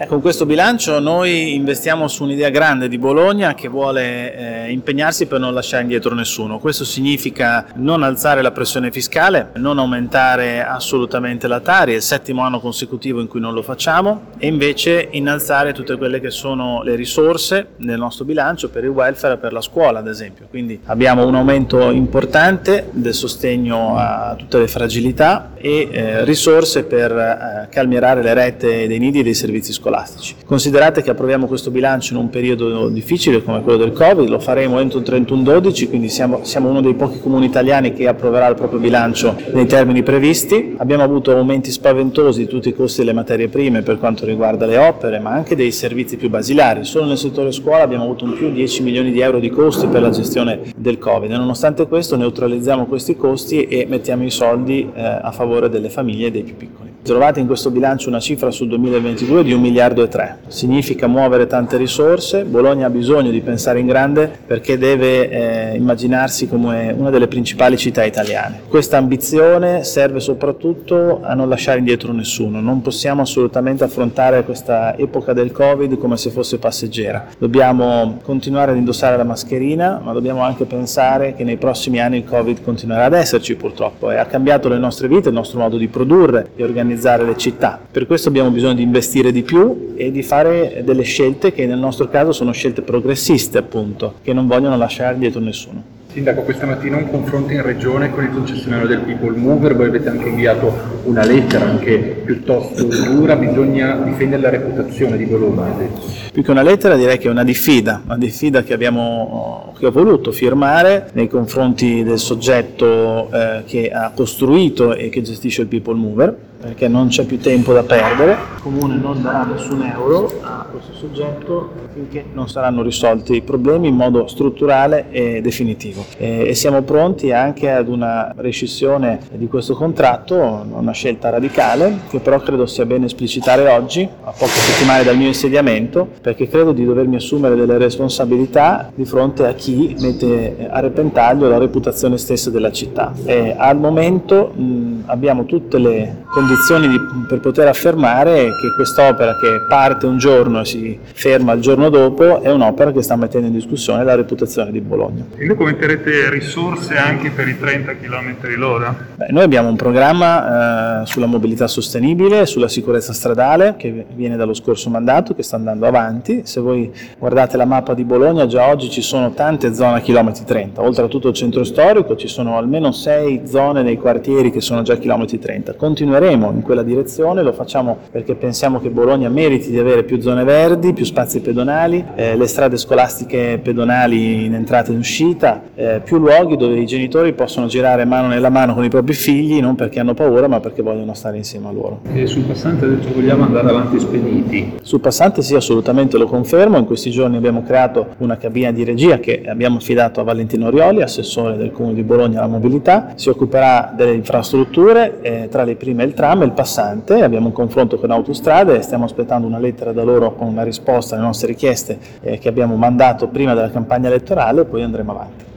Con questo bilancio noi investiamo su un'idea grande di Bologna che vuole impegnarsi per non lasciare indietro nessuno. Questo significa non alzare la pressione fiscale, non aumentare assolutamente la Tari, è il 7° anno consecutivo in cui non lo facciamo, e invece innalzare tutte quelle che sono le risorse nel nostro bilancio per il welfare e per la scuola, ad esempio. Quindi abbiamo un aumento importante del sostegno a tutte le fragilità e risorse per calmierare le rette dei nidi e dei servizi scolastici. Considerate che approviamo questo bilancio in un periodo difficile come quello del Covid, lo faremo entro il 31/12, quindi siamo uno dei pochi comuni italiani che approverà il proprio bilancio nei termini previsti. Abbiamo avuto aumenti spaventosi di tutti i costi delle materie prime per quanto riguarda le opere, ma anche dei servizi più basilari. Solo nel settore scuola abbiamo avuto un più 10 milioni di euro di costi per la gestione del Covid. E nonostante questo neutralizziamo questi costi e mettiamo i soldi a favore delle famiglie e dei più piccoli. Trovate in questo bilancio una cifra sul 2022 di 1,3 miliardi. Significa muovere tante risorse. Bologna ha bisogno di pensare in grande perché deve immaginarsi come una delle principali città italiane. Questa ambizione serve soprattutto a non lasciare indietro nessuno. Non possiamo assolutamente affrontare questa epoca del Covid come se fosse passeggera. Dobbiamo continuare ad indossare la mascherina, ma dobbiamo anche pensare che nei prossimi anni il Covid continuerà ad esserci purtroppo e ha cambiato le nostre vite, il nostro modo di produrre e organizzare le città. Per questo abbiamo bisogno di investire di più e di fare delle scelte che nel nostro caso sono scelte progressiste, appunto, che non vogliono lasciare dietro nessuno. Sindaco, questa mattina un confronto in regione con il concessionario del People Mover, voi avete anche inviato una lettera anche piuttosto dura, bisogna difendere la reputazione di Bologna. Più che una lettera direi che è una diffida che ho voluto firmare nei confronti del soggetto che ha costruito e che gestisce il People Mover, perché non c'è più tempo da perdere. Il Comune non darà nessun euro a questo soggetto finché non saranno risolti i problemi in modo strutturale e definitivo. E siamo pronti anche ad una rescissione di questo contratto, una scelta radicale, che però credo sia bene esplicitare oggi, a poche settimane dal mio insediamento, perché credo di dovermi assumere delle responsabilità di fronte a chi mette a repentaglio la reputazione stessa della città. Al momento abbiamo tutte le condizioni per poter affermare che quest'opera, che parte un giorno e si ferma il giorno dopo, è un'opera che sta mettendo in discussione la reputazione di Bologna. E voi come metterete risorse anche per i 30 km/h? Noi abbiamo un programma sulla mobilità sostenibile, sulla sicurezza stradale, che viene dallo scorso mandato, che sta andando avanti. Se voi guardate la mappa di Bologna, già oggi ci sono tante zone a chilometri 30. Oltre a tutto il centro storico ci sono almeno 6 zone nei quartieri che sono già a chilometri 30. Continueremo in quella direzione, lo facciamo perché pensiamo che Bologna meriti di avere più zone verdi, più spazi pedonali, le strade scolastiche pedonali in entrata e in uscita, più luoghi dove i genitori possono girare mano nella mano con i propri figli, non perché hanno paura ma perché vogliono stare insieme a loro. E sul passante ha detto che vogliamo andare avanti spediti. Sul passante sì, assolutamente lo confermo. In questi giorni abbiamo creato una cabina di regia che abbiamo affidato a Valentino Rioli, assessore del Comune di Bologna alla mobilità. Si occuperà delle infrastrutture, tra le prime il tram e il passante. Abbiamo un confronto con Autostrade e stiamo aspettando una lettera da loro con una risposta alle nostre richieste che abbiamo mandato prima della campagna elettorale, e poi andremo avanti.